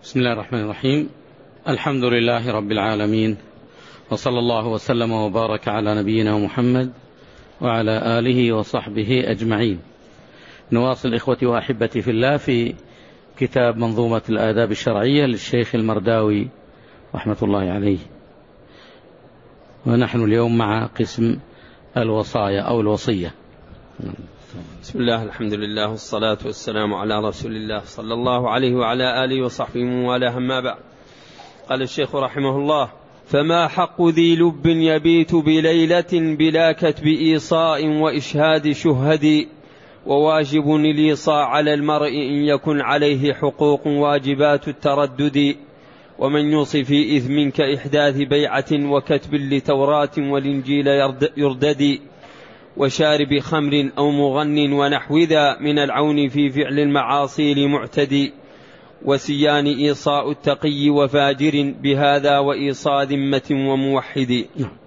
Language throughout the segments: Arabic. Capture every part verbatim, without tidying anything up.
بسم الله الرحمن الرحيم. الحمد لله رب العالمين، وصلى الله وسلم وبارك على نبينا محمد وعلى آله وصحبه أجمعين. نواصل إخوتي وأحبتي في الله في كتاب منظومة الآداب الشرعية للشيخ المرداوي رحمة الله عليه، ونحن اليوم مع قسم الوصايا أو الوصية. بسم الله، الحمد لله، والصلاة والسلام على رسول الله صلى الله عليه وعلى آله وصحبه وعلى أما بعد. قال الشيخ رحمه الله: فما حق ذي لب يبيت بليلة بلا كتب إيصاء وإشهاد شهد، وواجب الإيصاء على المرء إن يكن عليه حقوق واجبات التردد، ومن يوصي في إثم كإحداث بيعة وكتب لتوراة والإنجيل يردد، وشارب خمر أو مغن ونحو ذا من العون في فعل المعاصي لمعتدي، وسيان إيصاء التقي وفاجر بهذا وإيصاء ذمة وموحد.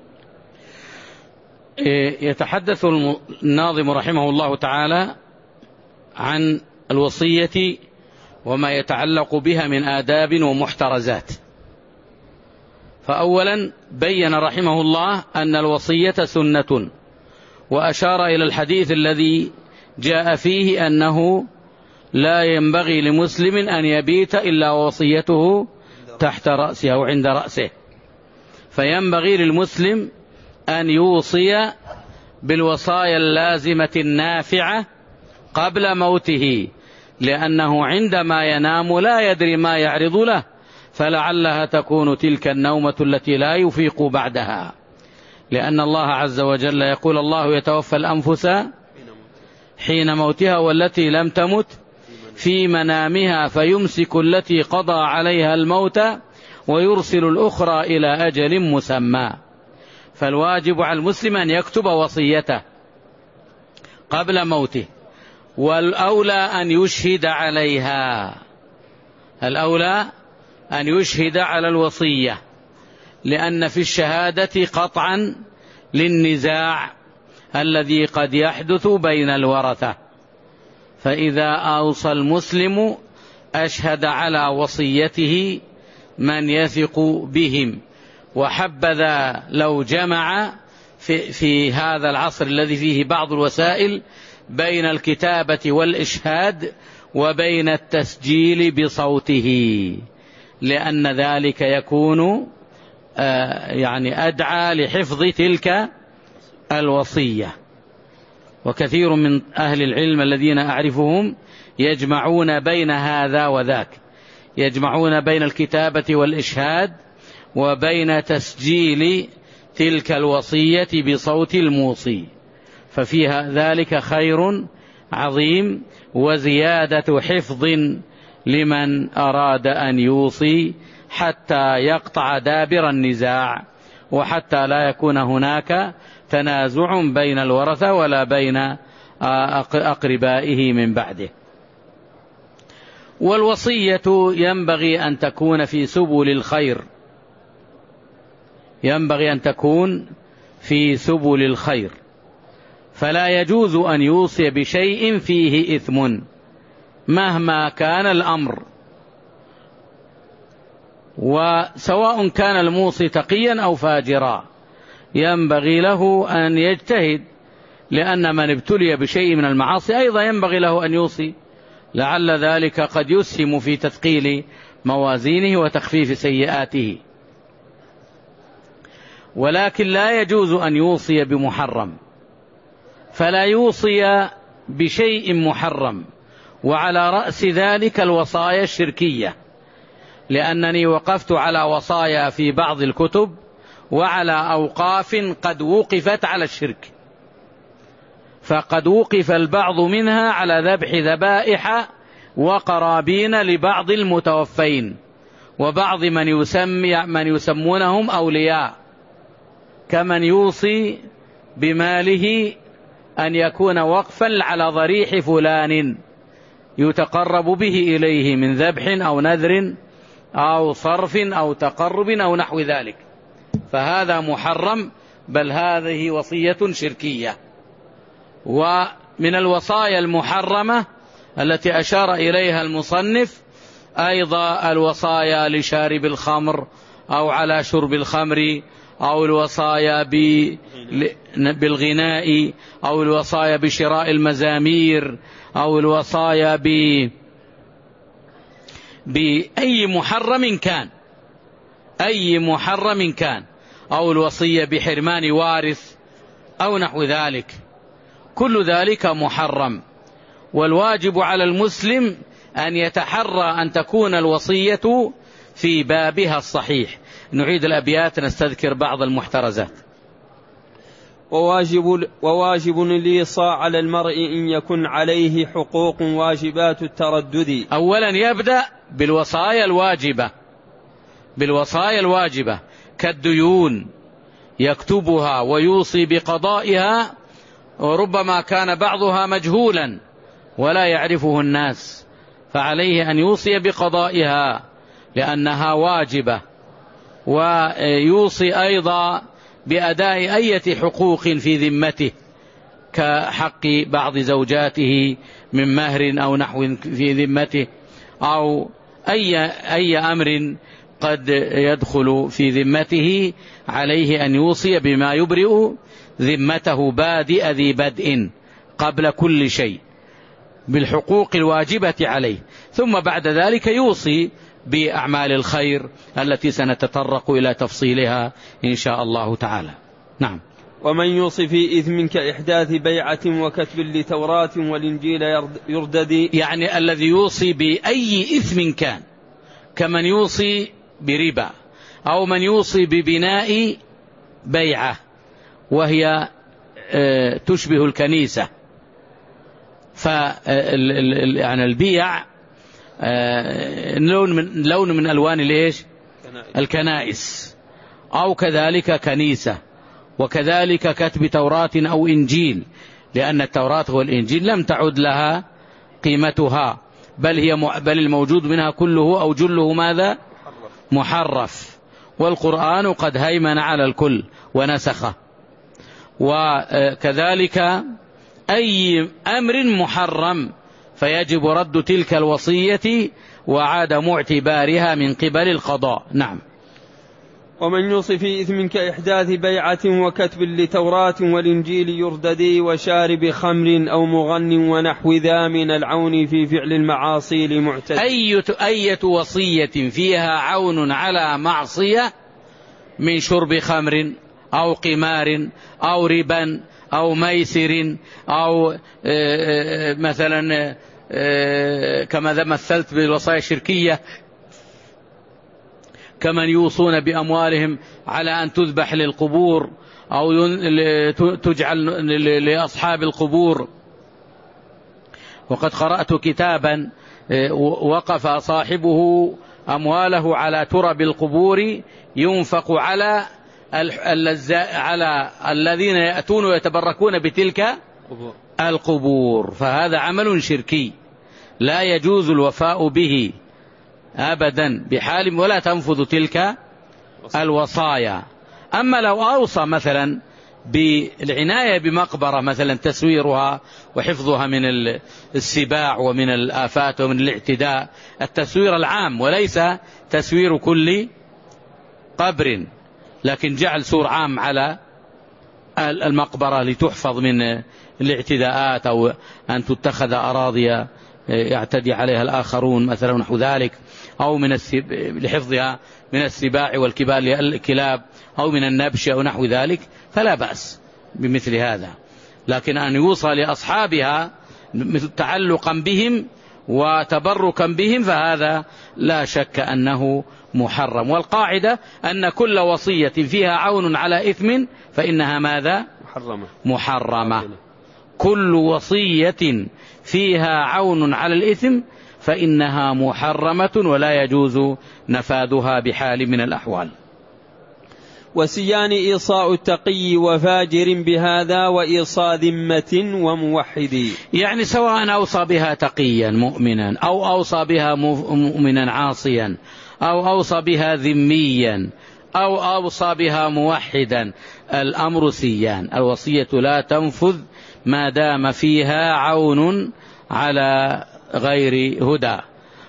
يتحدث الناظم رحمه الله تعالى عن الوصية وما يتعلق بها من آداب ومحترزات. فأولا بين رحمه الله أن الوصية سنة، وأشار إلى الحديث الذي جاء فيه أنه لا ينبغي لمسلم أن يبيت إلا وصيته تحت رأسه أو عند رأسه، فينبغي للمسلم أن يوصي بالوصايا اللازمة النافعة قبل موته، لأنه عندما ينام لا يدري ما يعرض له، فلعلها تكون تلك النومة التي لا يفيق بعدها، لأن الله عز وجل يقول: الله يتوفى الأنفس حين موتها والتي لم تمت في منامها فيمسك التي قضى عليها الموت ويرسل الأخرى إلى أجل مسمى. فالواجب على المسلم أن يكتب وصيته قبل موته، والأولى أن يشهد عليها، الأولى أن يشهد على الوصية، لأن في الشهادة قطعا للنزاع الذي قد يحدث بين الورثة، فإذا أوصى المسلم أشهد على وصيته من يثق بهم. وحبذا لو جمع في, في هذا العصر الذي فيه بعض الوسائل بين الكتابة والإشهاد وبين التسجيل بصوته، لأن ذلك يكون يعني أدعى لحفظ تلك الوصية. وكثير من أهل العلم الذين أعرفهم يجمعون بين هذا وذاك، يجمعون بين الكتابة والإشهاد وبين تسجيل تلك الوصية بصوت الموصي، ففيها ذلك خير عظيم وزيادة حفظ لمن أراد أن يوصي، حتى يقطع دابر النزاع، وحتى لا يكون هناك تنازع بين الورثة ولا بين أقربائه من بعده. والوصية ينبغي أن تكون في سبل الخير، ينبغي أن تكون في سبل الخير، فلا يجوز أن يوصي بشيء فيه إثم مهما كان الأمر، وسواء كان الموصي تقيا أو فاجرا ينبغي له أن يجتهد، لأن من ابتلي بشيء من المعاصي أيضا ينبغي له أن يوصي، لعل ذلك قد يسهم في تثقيل موازينه وتخفيف سيئاته. ولكن لا يجوز أن يوصي بمحرم، فلا يوصي بشيء محرم، وعلى رأس ذلك الوصايا الشركية، لأنني وقفت على وصايا في بعض الكتب وعلى أوقاف قد وقفت على الشرك، فقد وقف البعض منها على ذبح ذبائح وقرابين لبعض المتوفين وبعض من يسمي من يسمونهم أولياء، كمن يوصي بماله أن يكون وقفا على ضريح فلان يتقرب به إليه من ذبح أو نذر أو صرف أو تقرب أو نحو ذلك، فهذا محرم، بل هذه وصية شركية. ومن الوصايا المحرمة التي أشار إليها المصنف أيضا الوصايا لشارب الخمر أو على شرب الخمر، أو الوصايا بالغناء، أو الوصايا بشراء المزامير، أو الوصايا ب بأي محرم كان، أي محرم كان، أو الوصية بحرمان وارث أو نحو ذلك، كل ذلك محرم. والواجب على المسلم أن يتحرى أن تكون الوصية في بابها الصحيح. نعيد الأبيات، نستذكر بعض المحترزات. وواجب, وواجب الإيصاء على المرء إن يكن عليه حقوق واجبات التردد. أولا يبدأ بالوصايا الواجبة، بالوصايا الواجبة كالديون يكتبها ويوصي بقضائها، وربما كان بعضها مجهولا ولا يعرفه الناس، فعليه أن يوصي بقضائها لأنها واجبة. ويوصي أيضا بأداء أي حقوق في ذمته كحق بعض زوجاته من مهر أو نحو في ذمته، أو أي, أي أمر قد يدخل في ذمته، عليه أن يوصي بما يبرئ ذمته بادئ ذي بدء قبل كل شيء بالحقوق الواجبة عليه، ثم بعد ذلك يوصي بأعمال الخير التي سنتطرق إلى تفصيلها إن شاء الله تعالى. نعم. ومن يوصي في إثم كإحداث بيعة وكتب لتوراة والإنجيل يردد، يعني الذي يوصي بأي إثم كان، كمن يوصي بربا، أو من يوصي ببناء بيعة وهي تشبه الكنيسة، يعني البيع لون من لون من ألوان ليش الكنائس، أو كذلك كنيسة، وكذلك كتب توراة أو إنجيل، لأن التوراة والإنجيل لم تعد لها قيمتها، بل هي بل الموجود منها كله أو جله ماذا محرف، والقرآن قد هيمن على الكل ونسخه. وكذلك أي أمر محرم فيجب رد تلك الوصية وعدم اعتبارها من قبل القضاء. نعم. ومن يوصي في إثم كإحداث بيعة وكتب لتوراة والإنجيل يرددي وشارب خمر أو مغن ونحو ذا من العون في فعل المعاصي لمعتد. أية, أية وصية فيها عون على معصية من شرب خمر أو قمار أو ربا أو ميسر أو مثلا كما مثلت بالوصايا الشركية كمن يوصون بأموالهم على أن تذبح للقبور أو تجعل لأصحاب القبور. وقد قرأت كتابا وقف صاحبه أمواله على تراب القبور ينفق على على الذين يأتون ويتبركون بتلك القبور، فهذا عمل شركي لا يجوز الوفاء به أبدا بحال، ولا تنفذ تلك الوصايا. أما لو أوصى مثلا بالعناية بمقبرة مثلا تسويرها وحفظها من السباع ومن الآفات ومن الاعتداء، التسوير العام وليس تسوير كل قبر، لكن جعل سور عام على المقبرة لتحفظ من الاعتداءات أو أن تتخذ أراضي يعتدي عليها الآخرون مثلا نحو ذلك، أو من السب... لحفظها من السباع والكبال الكلاب أو من النبش أو نحو ذلك، فلا بأس بمثل هذا. لكن أن يوصى لأصحابها تعلقا بهم وتبركا بهم فهذا لا شك أنه محرم. والقاعدة أن كل وصية فيها عون على إثم فإنها ماذا محرمة, محرمة. كل وصية فيها عون على الإثم فإنها محرمة ولا يجوز نفاذها بحال من الأحوال. وسيان إيصاء التقي وفاجر بهذا وإيصاء ذمة وموحد، يعني سواء أوصى بها تقيا مؤمنا أو أوصى بها مؤمنا عاصيا أو أوصى بها ذميا أو أوصى بها موحدا، الأمر سيان. الوصية لا تنفذ ما دام فيها عون على غير هدى.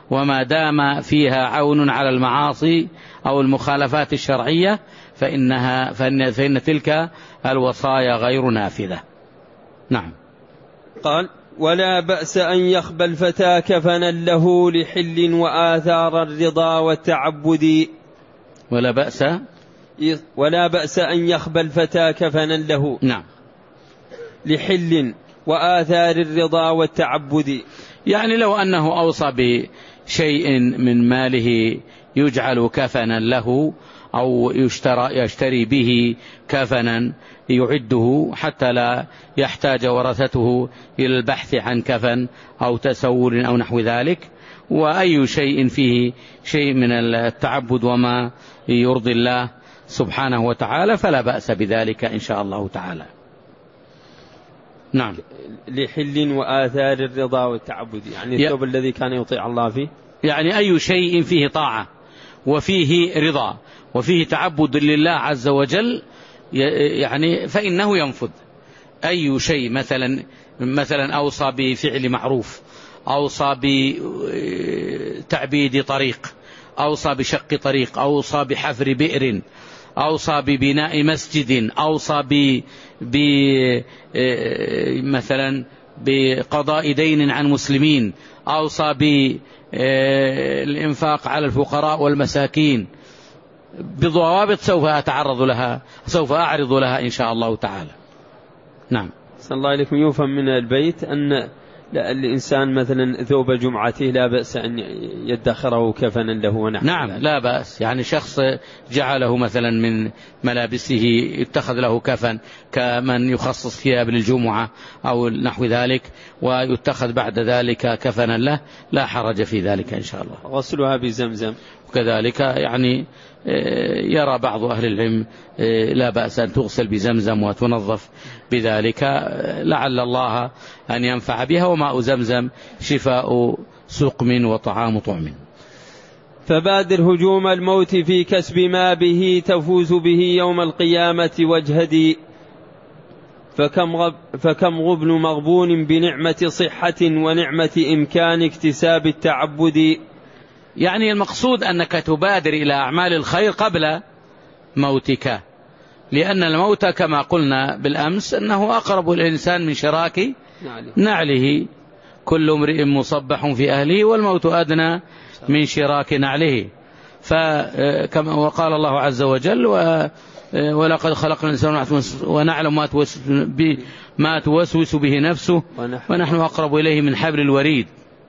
وما دام فيها عون على المعاصي أو المخالفات الشرعية فإنها فإن, فإن تلك الوصايا غير نافذة. نعم. قال: ولا بأس أن يخبى الفتى كفنا له لحل وآثار الرضا والتعبد. ولا بأس ولا بأس أن يخبى الفتى كفنا له نعم لحل وآثار الرضا والتعبد. يعني لو أنه أوصى بشيء من ماله يجعل كفنا له أو يشترى يشتري به كفنا يعده حتى لا يحتاج ورثته إلى البحث عن كفن أو تسور أو نحو ذلك، وأي شيء فيه شيء من التعبد وما يرضي الله سبحانه وتعالى فلا بأس بذلك إن شاء الله تعالى. نعم. لحل وآثار الرضا والتعبد، يعني الثوب ي... الذي كان يطيع الله فيه، يعني أي شيء فيه طاعة وفيه رضا وفيه تعبد لله عز وجل يعني فإنه ينفذ. أي شيء مثلا مثلا أوصى بفعل معروف، أوصى بتعبيد طريق، أوصى بشق طريق، أوصى بحفر بئر، أوصى ببناء مسجد، أوصى ب... ب... مثلا بقضاء دين عن مسلمين، أوصى بالإنفاق على الفقراء والمساكين بضوابط سوف أتعرض لها سوف أعرض لها إن شاء الله تعالى. نعم. صلى الله عليكم. يفهم من البيت أن الإنسان مثلا ثوب جمعته لا بأس أن يدخره كفنا له ونحو. نعم لا بأس، يعني شخص جعله مثلا من ملابسه يتخذ له كفن كمن يخصص ثياب للجمعة أو نحو ذلك ويتخذ بعد ذلك كفنا له، لا حرج في ذلك إن شاء الله. غسلها بزمزم وكذلك يعني يرى بعض أهل العلم لا بأس أن تغسل بزمزم وتنظف بذلك لعل الله أن ينفع بها، وماء زمزم شفاء سقم وطعام طعم. فبادر هجوم الموت في كسب ما به تفوز به يوم القيامة واجهدي. فكم, غب فكم غبن مغبون بنعمة صحة ونعمة إمكان اكتساب التعبد. يعني المقصود أنك تبادر إلى أعمال الخير قبل موتك، لأن الموت كما قلنا بالأمس أنه أقرب الإنسان من شراك نعله، كل امرئ مصبح في أهله والموت أدنى من شراك نعله. فكما وقال الله عز وجل: ولقد خلقنا الإنسان ونعلم ما توسوس به نفسه ونحن أقرب إليه من حبل الوريد.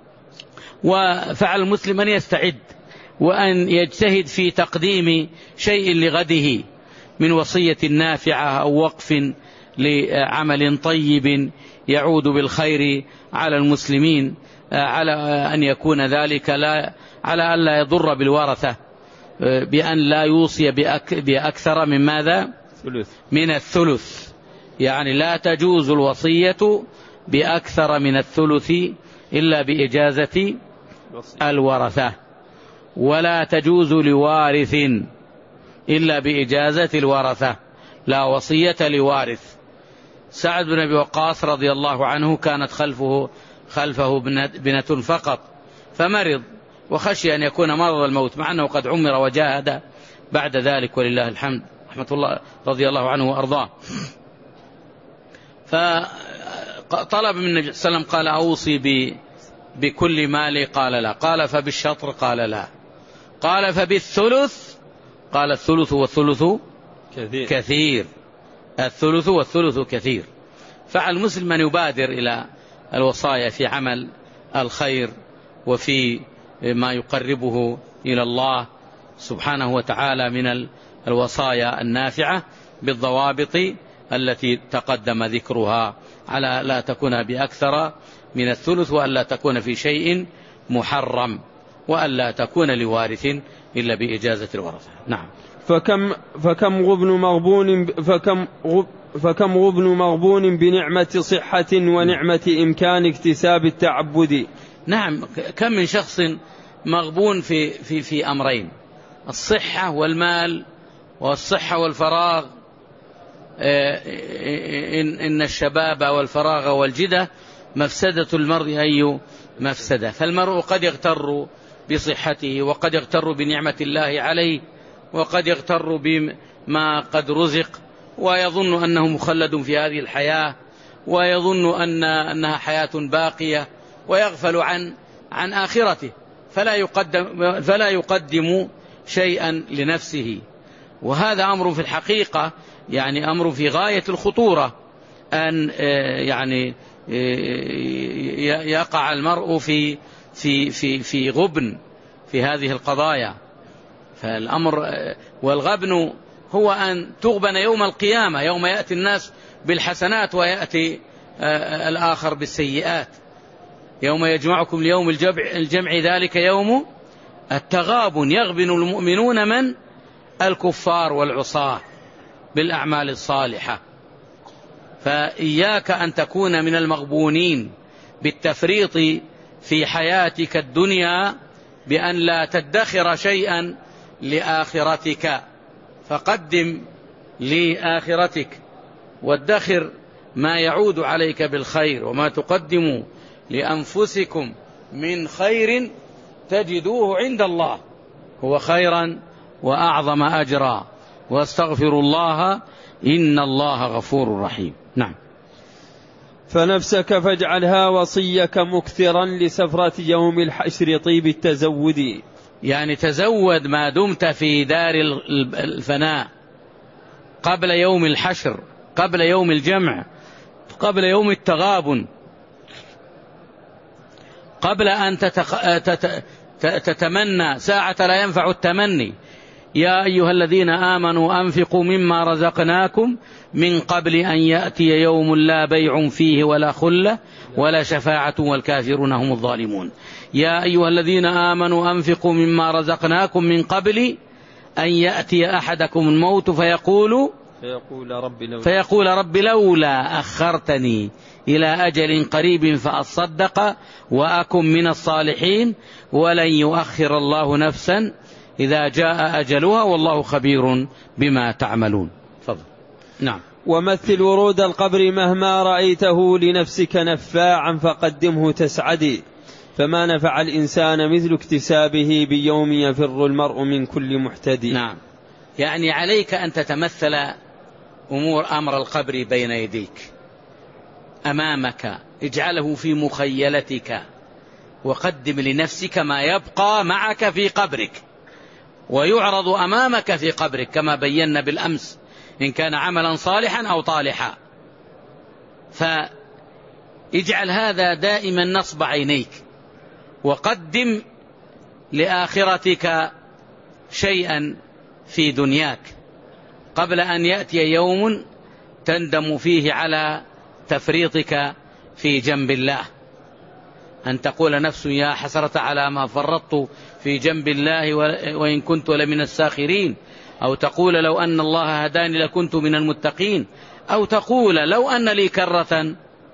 وفعل المسلم أن يستعد وأن يجتهد في تقديم شيء لغده من وصية نافعة أو وقف لعمل طيب يعود بالخير على المسلمين، على أن يكون ذلك لا على أن لا يضر بالورثة، بأن لا يوصي بأكثر من ماذا؟ من الثلث. يعني لا تجوز الوصية بأكثر من الثلث إلا بإجازة الورثة، ولا تجوز لوارث إلا بإجازة الورثة، لا وصية لوارث. سعد بن أبي وقاص رضي الله عنه كانت خلفه خلفه بنة فقط فمرض وخشي أن يكون مرض الموت، مع أنه قد عمر وجاهد بعد ذلك ولله الحمد رحمة الله رضي الله عنه وأرضاه. فطلب من النبي صلى الله عليه وسلم قال: أوصي بكل مالي؟ قال لا. قال: فبالشطر؟ قال لا. قال: فبالثلث؟ قال: الثلث والثلث كثير, كثير. الثلث والثلث كثير. فعلى المسلم أن يبادر إلى الوصايا في عمل الخير وفي ما يقربه إلى الله سبحانه وتعالى من الوصايا النافعة بالضوابط التي تقدم ذكرها، على لا تكون بأكثر من الثلث، وأن لا تكون في شيء محرم، وأن لا تكون لوارث إلا بإجازة الورثة. نعم. فكم فكم غبن مغبون فكم غب فكم غبن مغبون بنعمة صحة ونعمة إمكان اكتساب التعبد. نعم. كم من شخص مغبون في في في أمرين: الصحة والمال، والصحة والفراغ. إن الشباب والفراغ والجدة مفسدة المرء أي مفسدة. فالمرء قد يغتر بصحته، وقد يغتر بنعمة الله عليه، وقد يغتر بما قد رزق، ويظن أنه مخلد في هذه الحياة، ويظن أن أنها حياة باقية، ويغفل عن عن آخرته، فلا يقدم فلا يقدم شيئا لنفسه. وهذا أمر في الحقيقة يعني أمر في غاية الخطورة، أن يعني يقع المرء في في في في غبن في هذه القضايا. فالأمر والغبن هو أن تغبن يوم القيامة، يوم يأتي الناس بالحسنات ويأتي الآخر بالسيئات. يوم يجمعكم ليوم الجمع ذلك يوم التغابن، يغبن المؤمنون من الكفار والعصاة بالأعمال الصالحة. فإياك أن تكون من المغبونين بالتفريط في حياتك الدنيا بأن لا تدخر شيئا لآخرتك، فقدم لآخرتك وادخر ما يعود عليك بالخير، وما تقدموا لأنفسكم من خير تجدوه عند الله هو خيرا وأعظم أجرا، واستغفر الله إن الله غفور رحيم. نعم. فنفسك فاجعلها وصيك مكثرا لسفرة يوم الحشر طيب التزود. يعني تزود ما دمت في دار الفناء قبل يوم الحشر، قبل يوم الجمع، قبل يوم التغابن، قبل أن تتق... تت... تتمنى ساعة لا ينفع التمني. يا أيها الذين آمنوا أنفقوا مما رزقناكم من قبل أن يأتي يوم لا بيع فيه ولا خلة ولا شفاعة والكافرون هم الظالمون. يا أيها الذين آمنوا أنفقوا مما رزقناكم من قبل أن يأتي أحدكم الموت فيقول فيقول رب لولا, فيقول رب لولا أخرتني إلى أجل قريب فأصدق وأكن من الصالحين ولن يؤخر الله نفسا إذا جاء أجلها والله خبير بما تعملون. فضل. نعم. ومثل ورود القبر مهما رأيته لنفسك نفاعا فقدمه تسعدي، فما نفع الإنسان مثل اكتسابه بيوم يفر المرء من كل محتدي. نعم. يعني عليك أن تتمثل أمور أمر القبر بين يديك أمامك، اجعله في مخيلتك، وقدم لنفسك ما يبقى معك في قبرك ويعرض أمامك في قبرك كما بينا بالأمس، إن كان عملا صالحا أو طالحا. فاجعل هذا دائما نصب عينيك، وقدم لآخرتك شيئا في دنياك قبل أن يأتي يوم تندم فيه على تفريطك في جنب الله. أن تقول نفس يا حسرة على ما فرطت في جنب الله وإن كنت لمن الساخرين، أو تقول لو أن الله هداني لكنت من المتقين، أو تقول لو أن لي كرة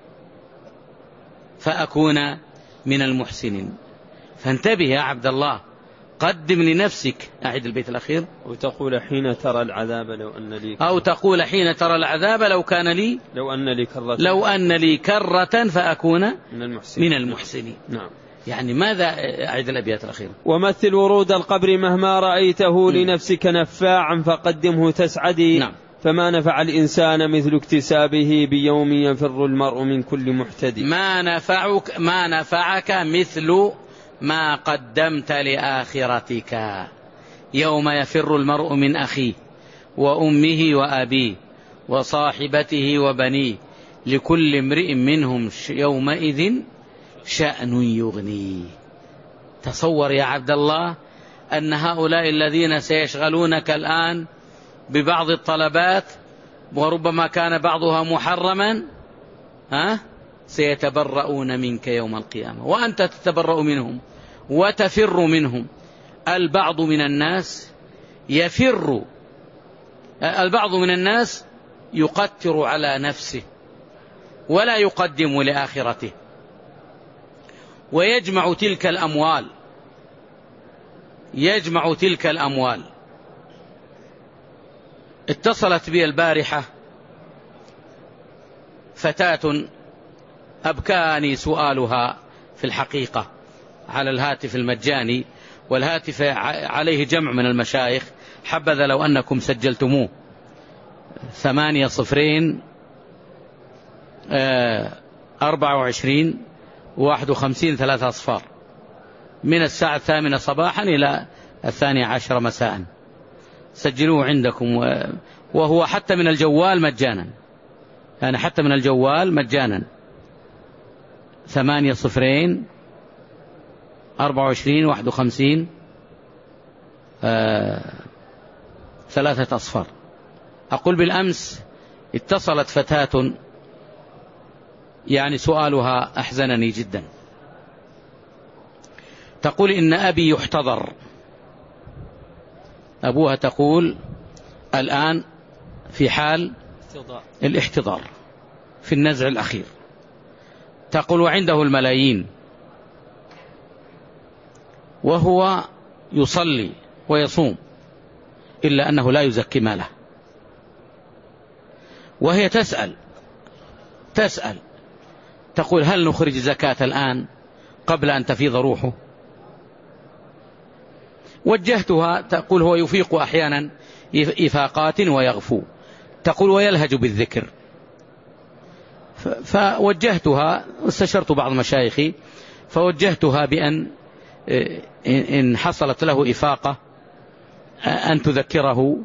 فأكون من المحسنين. فانتبه يا عبد الله، قدم لنفسك. أعد البيت الأخير. أو تقول حين ترى العذاب لو أن لي كرة. أو تقول حين ترى العذاب لو كان لي لو أن لي كرة لو أن لي كرة فأكون من المحسنين, من المحسنين. نعم. يعني ماذا؟ أعد الأبيات الأخيرة. ومثل ورود القبر مهما رأيته لنفسك نفاعا فقدمه تسعدي. نعم. فما نفع الإنسان مثل اكتسابه بيوم يفر المرء من كل محتدي. ما نفعك ما نفعك مثل ما قدمت لآخرتك يوم يفر المرء من أخيه وأمه وأبيه وصاحبته وبنيه لكل امرئ منهم يومئذ شأن يغنيه. تصور يا عبد الله أن هؤلاء الذين سيشغلونك الآن ببعض الطلبات وربما كان بعضها محرما ها سيتبرؤون منك يوم القيامة، وأنت تتبرأ منهم وتفر منهم. البعض من الناس يفر البعض من الناس يقتر على نفسه ولا يقدم لآخرته، ويجمع تلك الأموال يجمع تلك الأموال. اتصلت بي البارحة فتاة أبكاني سؤالها في الحقيقة على الهاتف المجاني، والهاتف عليه جمع من المشايخ، حبذا لو أنكم سجلتموه. ثمانية صفرين أربعة وعشرين واحد وخمسين ثلاثة أصفار، من الساعة الثامنة صباحا إلى الثانية عشر مساء. سجلوه عندكم، وهو حتى من الجوال مجانا، يعني حتى من الجوال مجانا. ثمانية صفرين أربعة وعشرين واحد وخمسين آه ثلاثة أصفار. أقول بالأمس اتصلت فتاة يعني سؤالها أحزنني جدا، تقول إن أبي يحتضر. أبوها تقول الآن في حال الاحتضار في النزع الأخير. تقول وعنده الملايين وهو يصلي ويصوم، إلا أنه لا يزكي ماله. وهي تسأل تسأل تقول هل نخرج زكاة الآن قبل أن تفيض روحه؟ وجهتها، تقول هو يفيق أحيانا إفاقات ويغفو، تقول ويلهج بالذكر. فوجهتها، استشرت بعض مشايخي فوجهتها بأن إن حصلت له إفاقة أن تذكره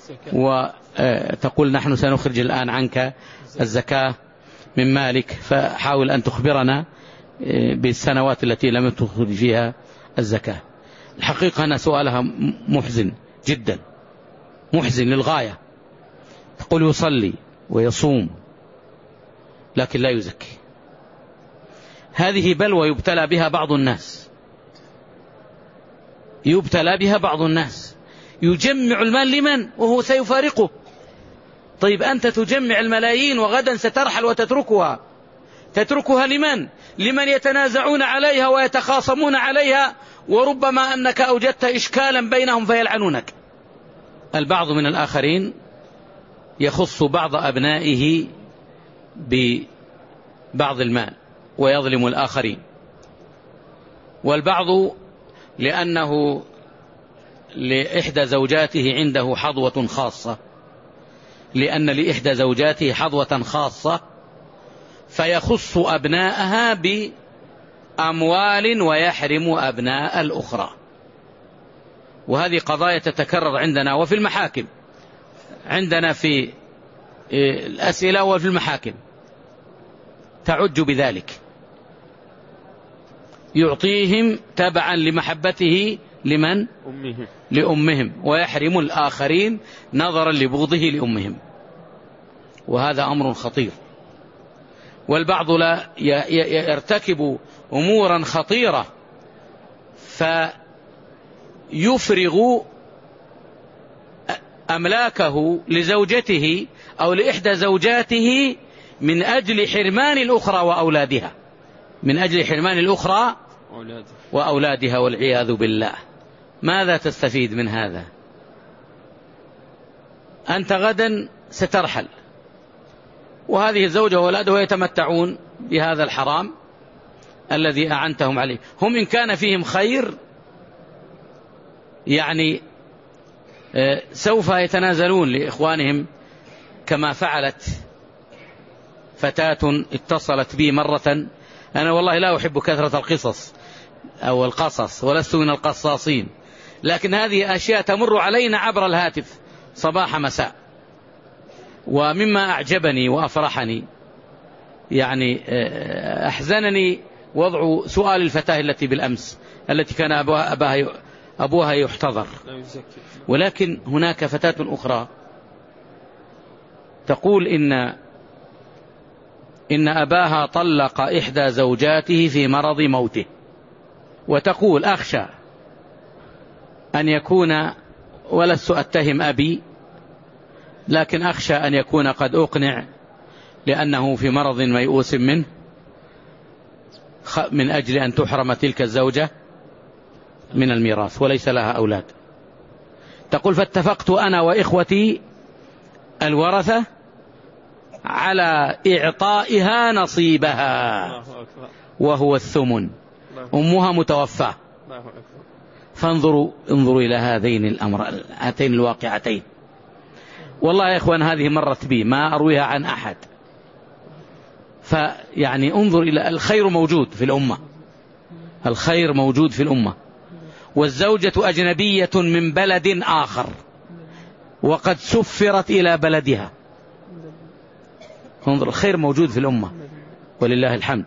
وتقول نحن سنخرج الآن عنك الزكاة من مالك، فحاول أن تخبرنا بالسنوات التي لم تخرج فيها الزكاة. الحقيقة أن سؤالها محزن جدا، محزن للغاية. تقول يصلي ويصوم لكن لا يزكي. هذه بلوى يبتلى بها بعض الناس، يبتلى بها بعض الناس. يجمع المال لمن وهو سيفارقه؟ طيب أنت تجمع الملايين وغدا سترحل وتتركها، تتركها لمن؟ لمن يتنازعون عليها ويتخاصمون عليها، وربما أنك أوجدت إشكالا بينهم فيلعنونك. البعض من الآخرين يخص بعض أبنائه ببعض المال ويظلم الآخرين، والبعض لأنه لإحدى زوجاته عنده حظوة خاصة، لأن لإحدى زوجاته حظوة خاصة فيخص أبناءها بأموال ويحرم أبناء الأخرى. وهذه قضايا تتكرر عندنا وفي المحاكم، عندنا في الأسئلة وفي المحاكم تعج بذلك. يعطيهم تبعا لمحبته لمن؟ أمهم. لأمهم، ويحرم الآخرين نظرا لبغضه لأمهم، وهذا أمر خطير. والبعض لا يرتكب أمورا خطيرة فيفرغ أملاكه لزوجته أو لإحدى زوجاته من أجل حرمان الأخرى وأولادها، من أجل حرمان الأخرى وأولادها والعياذ بالله. ماذا تستفيد من هذا؟ أنت غدا سترحل، وهذه الزوجة وأولادها يتمتعون بهذا الحرام الذي أعنتهم عليه. هم إن كان فيهم خير يعني سوف يتنازلون لإخوانهم، كما فعلت فتاة اتصلت بي مرة. أنا والله لا أحب كثرة القصص أو القصص ولست من القصاصين، لكن هذه أشياء تمر علينا عبر الهاتف صباح مساء. ومما أعجبني وأفرحني يعني أحزنني وضع سؤال الفتاة التي بالأمس التي كان أبوها, أبوها, أبوها يحتضر. ولكن هناك فتاة أخرى تقول إن إن أباها طلق إحدى زوجاته في مرض موته، وتقول أخشى أن يكون، ولست أتهم أبي، لكن أخشى أن يكون قد أقنع لأنه في مرض ميؤوس منه من أجل أن تحرم تلك الزوجة من الميراث وليس لها أولاد. تقول فاتفقت أنا وإخوتي الورثة على إعطائها نصيبها وهو الثمن، أمها متوفاة. فانظروا انظروا إلى هذين الأمر هاتين الواقعتين. والله يا إخوان هذه مرت بي ما أرويها عن أحد. فيعني انظر إلى الخير موجود في الأمة، الخير موجود في الأمة، والزوجة أجنبية من بلد آخر وقد سفرت إلى بلدها. انظر الخير موجود في الأمة ولله الحمد.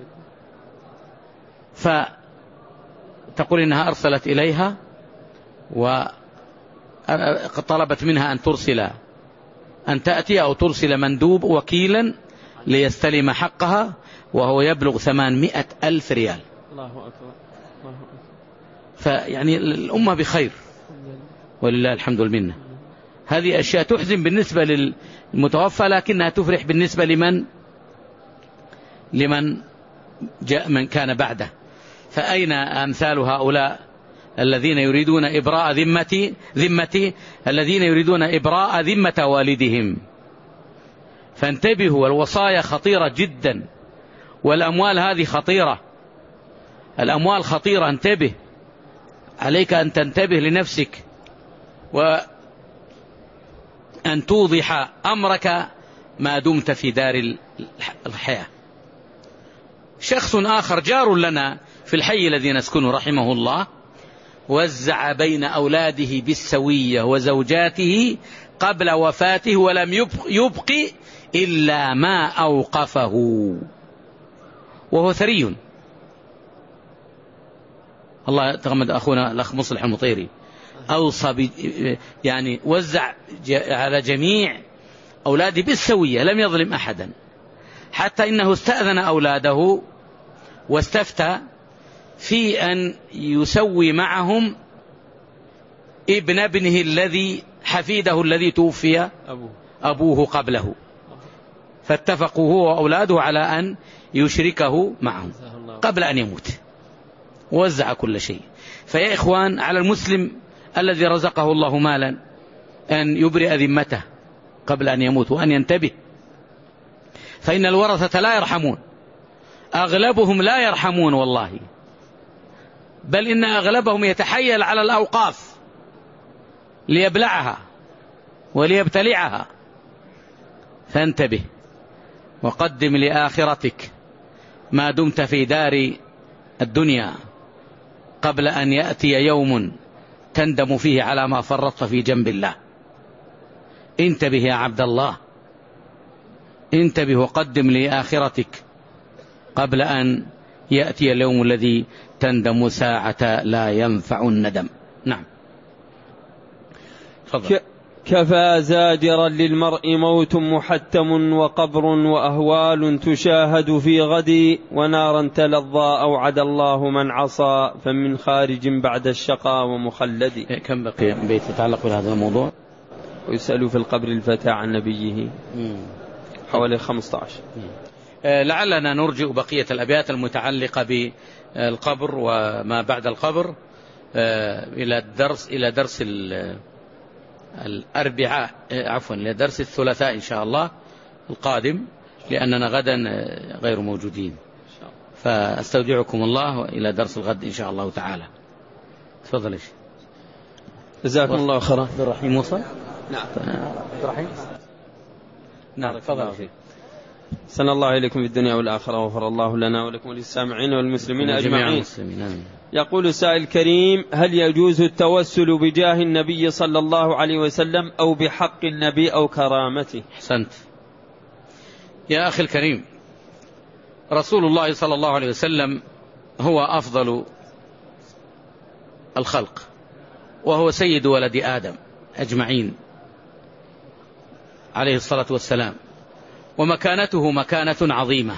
فتقول إنها أرسلت إليها وطلبت منها أن ترسل أن تأتي أو ترسل مندوب وكيلا ليستلم حقها وهو يبلغ ثمانمائة ألف ريال. الله أكبر. الله أكبر. فيعني الأمة بخير ولله الحمد والمنة. هذه أشياء تحزن بالنسبة للمتوفى لكنها تفرح بالنسبة لمن لمن جاء من كان بعده. فأين أمثال هؤلاء الذين يريدون إبراء ذمتي ذمتي الذين يريدون إبراء ذمة والدهم؟ فانتبهوا، الوصايا خطيرة جدا، والأموال هذه خطيرة، الأموال خطيرة، انتبه، عليك أن تنتبه لنفسك وأن توضح أمرك ما دمت في دار الحياة. شخص آخر جار لنا في الحي الذي نسكنه رحمه الله وزع بين أولاده بالسوية وزوجاته قبل وفاته ولم يبق إلا ما أوقفه، وهو ثري. الله يتغمد أخونا الأخ مصلح المطيري أوصى يعني وزع على جميع أولاده بالسوية لم يظلم أحدا، حتى إنه استأذن أولاده واستفتى في أن يسوي معهم ابن ابنه الذي حفيده الذي توفي أبوه قبله، فاتفقوا هو وأولاده على أن يشركه معهم قبل أن يموت، ووزع كل شيء. فيا إخوان على المسلم الذي رزقه الله مالا أن يبرئ ذمته قبل أن يموت وأن ينتبه، فإن الورثة لا يرحمون، أغلبهم لا يرحمون والله، بل إن أغلبهم يتحيل على الأوقاف ليبلعها وليبتلعها. فانتبه وقدم لآخرتك ما دمت في دار الدنيا قبل أن يأتي يوم تندم فيه على ما فرطت في جنب الله. انتبه يا عبد الله، انتبه وقدم لآخرتك قبل أن يأتي اليوم الذي تندم ساعة لا ينفع الندم. نعم. ك... كفى زاجرا للمرء موت محتم وقبر وأهوال تشاهد في غد ونارا تلظى أوعد الله من عصى فمن خارج بعد الشقاء ومخلد. كم بقي بيت يتعلق بهذا الموضوع؟ ويسأل في القبر الفتى عن نبيه حوالي خمسة عشر. لعلنا نرجع بقية الأبيات المتعلقة بالقبر وما بعد القبر إلى الدرس إلى درس الأربعاء عفوا إلى درس الثلاثاء إن شاء الله القادم، لأننا غدا غير موجودين. فاستودعكم الله إلى درس الغد إن شاء الله تعالى. تفضل يا شيخ. جزاكم الله خيرا. عبد الرحيم وصل؟ نعم. عبد الرحيم؟ نعم تفضل يا شيخ. سن الله إليكم في الدنيا والآخرة وغفر الله لنا ولكم وللسامعين والمسلمين أجمعين. يقول سائل كريم: هل يجوز التوسل بجاه النبي صلى الله عليه وسلم أو بحق النبي أو كرامته؟ أحسنت يا أخي الكريم، رسول الله صلى الله عليه وسلم هو أفضل الخلق وهو سيد ولد آدم أجمعين عليه الصلاة والسلام، ومكانته مكانة عظيمة،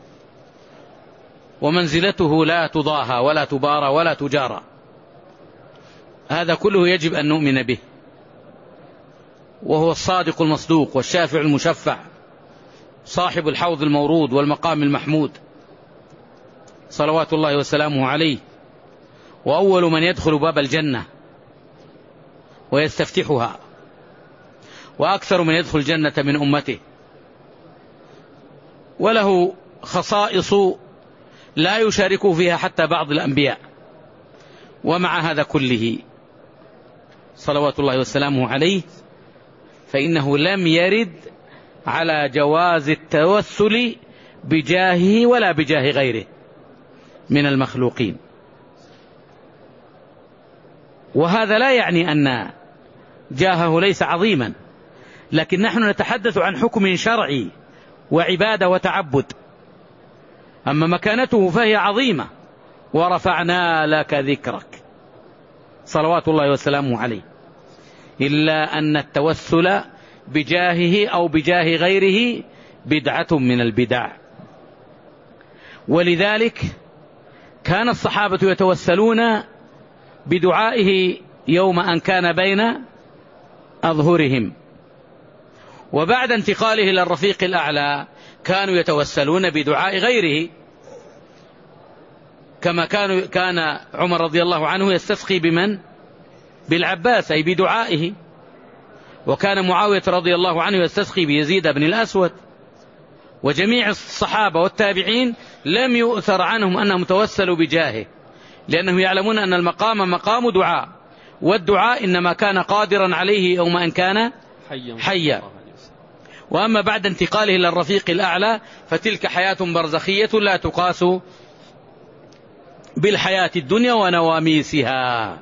ومنزلته لا تضاهى ولا تبارى ولا تجارى. هذا كله يجب أن نؤمن به، وهو الصادق المصدوق والشافع المشفع صاحب الحوض المورود والمقام المحمود صلوات الله وسلامه عليه، وأول من يدخل باب الجنة ويستفتحها، وأكثر من يدخل الجنة من أمته، وله خصائص لا يشارك فيها حتى بعض الأنبياء، ومع هذا كله صلوات الله وسلامه عليه فإنه لم يرد على جواز التوسل بجاهه ولا بجاه غيره من المخلوقين. وهذا لا يعني أن جاهه ليس عظيما، لكن نحن نتحدث عن حكم شرعي وعبادة وتعبد. أما مكانته فهي عظيمة، ورفعنا لك ذكرك صلوات الله وسلامه عليه. إلا أن التوسل بجاهه أو بجاه غيره بدعة من البدع، ولذلك كان الصحابة يتوسلون بدعائه يوم أن كان بين أظهرهم، وبعد انتقاله إلى الرفيق الأعلى كانوا يتوسلون بدعاء غيره، كما كانوا كان عمر رضي الله عنه يستسقي بمن؟ بالعباس، أي بدعائه. وكان معاوية رضي الله عنه يستسقي بيزيد بن الأسود. وجميع الصحابة والتابعين لم يؤثر عنهم أنهم توسلوا بجاهه، لأنهم يعلمون أن المقام مقام دعاء، والدعاء إنما كان قادرا عليه يوم أن كان حيا. وأما بعد انتقاله إلى الرفيق الأعلى فتلك حياة برزخية لا تقاس بالحياة الدنيا ونواميسها،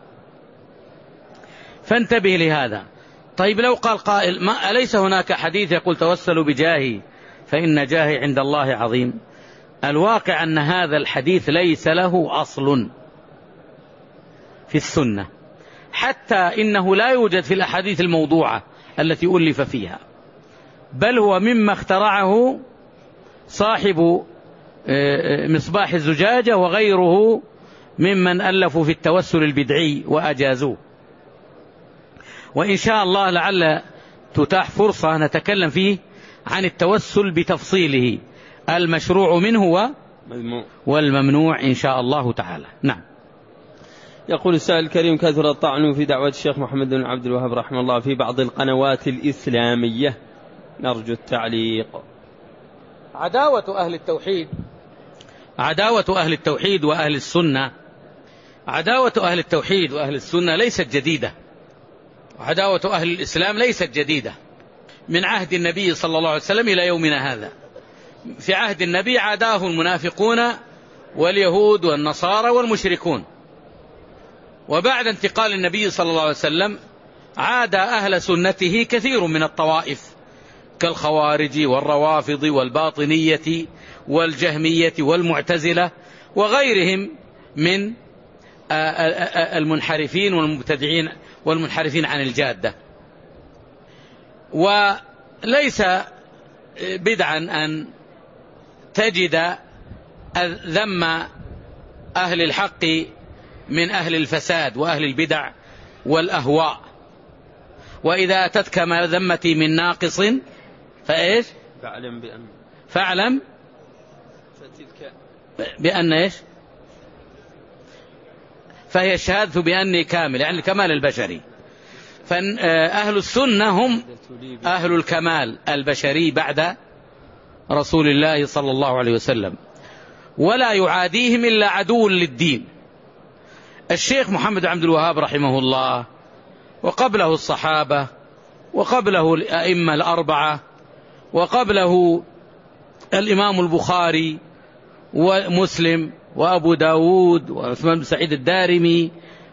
فانتبه لهذا. طيب لو قال قائل ما أليس هناك حديث يقول توسلوا بجاهي فإن جاهي عند الله عظيم؟ الواقع أن هذا الحديث ليس له أصل في السنة، حتى إنه لا يوجد في الأحاديث الموضوعة التي ألف فيها، بل هو مما اخترعه صاحب مصباح الزجاجة وغيره ممن ألفوا في التوسل البدعي وأجازوه. وإن شاء الله لعل تتاح فرصة نتكلم فيه عن التوسل بتفصيله، المشروع منه والممنوع إن شاء الله تعالى. نعم. يقول السائل الكريم: كثر الطعن في دعوة الشيخ محمد بن عبد الوهاب رحمه الله في بعض القنوات الإسلامية، نرجو التعليق. عداوة أهل التوحيد عداوة أهل التوحيد وأهل السنة عداوة أهل التوحيد وأهل السنة ليست جديدة، وعداوة أهل الإسلام ليست جديدة من عهد النبي صلى الله عليه وسلم إلى يومنا هذا. في عهد النبي عاداه المنافقون واليهود والنصارى والمشركون، وبعد انتقال النبي صلى الله عليه وسلم عاد أهل سنته كثير من الطوائف كالخوارج والروافض والباطنية والجهمية والمعتزلة وغيرهم من المنحرفين والمبتدعين والمنحرفين عن الجادة. وليس بدعا أن تجد ذم أهل الحق من أهل الفساد وأهل البدع والأهواء، وإذا أتتك مذمتي من ناقص فإيش؟ فاعلم بأن فاعلم بأن إيش؟ فهي الشهادة بأني كامل، يعني الكمال البشري. فأهل السنة هم أهل الكمال البشري بعد رسول الله صلى الله عليه وسلم، ولا يعاديهم إلا عدو للدين. الشيخ محمد بن عبد الوهاب رحمه الله وقبله الصحابة وقبله الأئمة الأربعة وقبله الإمام البخاري ومسلم وأبو داود وعثمان بن سعيد الدارمي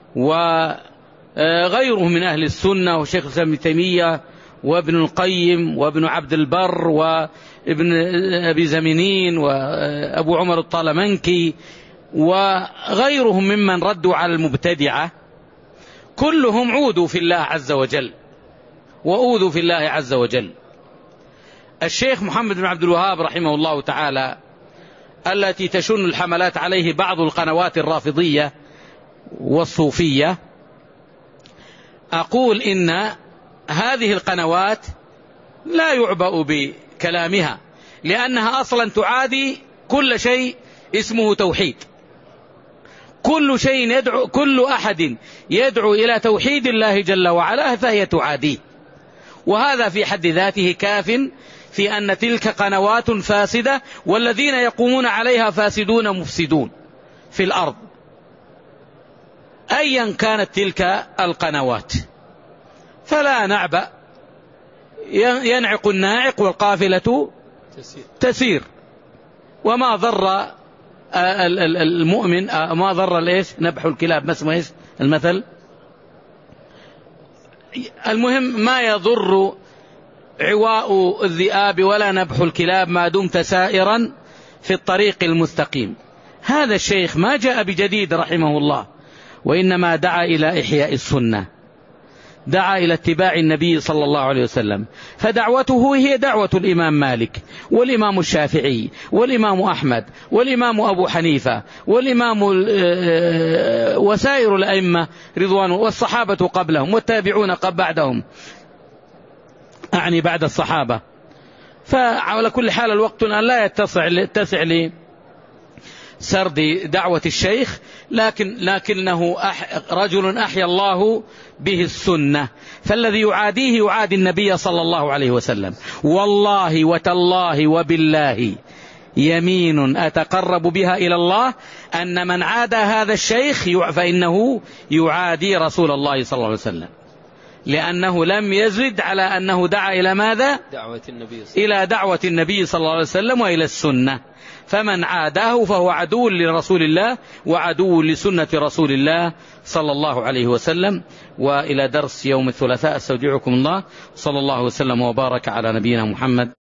وغيره من أهل السنة وشيخ الإسلام ابن تيمية وابن القيم وابن عبد البر وابن أبي زمينين وأبو عمر الطالمنكي وغيرهم ممن ردوا على المبتدعة، كلهم عودوا في الله عز وجل وأوذوا في الله عز وجل. الشيخ محمد بن عبد الوهاب رحمه الله تعالى التي تشن الحملات عليه بعض القنوات الرافضية والصوفية، أقول إن هذه القنوات لا يعبأ بكلامها، لأنها أصلا تعادي كل شيء اسمه توحيد. كل شيء يدعو كل أحد يدعو إلى توحيد الله جل وعلا فهي تعاديه، وهذا في حد ذاته كاف في أن تلك قنوات فاسدة، والذين يقومون عليها فاسدون مفسدون في الأرض. أيا كانت تلك القنوات، فلا نعبأ، ينعق الناعق والقافلة تسير. وما ضر المؤمن ما ضر الإيش نبح الكلاب، ما اسمه إيش المثل. المهم ما يضر عواء الذئاب ولا نبح الكلاب ما دمت سائرا في الطريق المستقيم. هذا الشيخ ما جاء بجديد رحمه الله، وإنما دعا إلى إحياء السنة، دعا إلى اتباع النبي صلى الله عليه وسلم. فدعوته هي دعوة الإمام مالك والإمام الشافعي والإمام أحمد والإمام أبو حنيفة والإمام وسائر الأئمة رضوان، والصحابة قبلهم والتابعون بعدهم، أعني بعد الصحابة. فعلى كل حال الوقت الآن لا يتسع يتسع لي سرد دعوة الشيخ، لكن لكنه أح رجل أحيا الله به السنة. فالذي يعاديه يعادي النبي صلى الله عليه وسلم. والله وتالله وبالله يمين أتقرب بها إلى الله أن من عادى هذا الشيخ فإنه يعادي رسول الله صلى الله عليه وسلم، لأنه لم يزد على أنه دعا إلى ماذا؟ دعوة النبي صلى إلى دعوة النبي صلى الله عليه وسلم وإلى السنة. فمن عاداه فهو عدو لرسول الله وعدو لسنة رسول الله صلى الله عليه وسلم. وإلى درس يوم الثلاثاء استودعكم الله، صلى الله وسلم وبارك على نبينا محمد.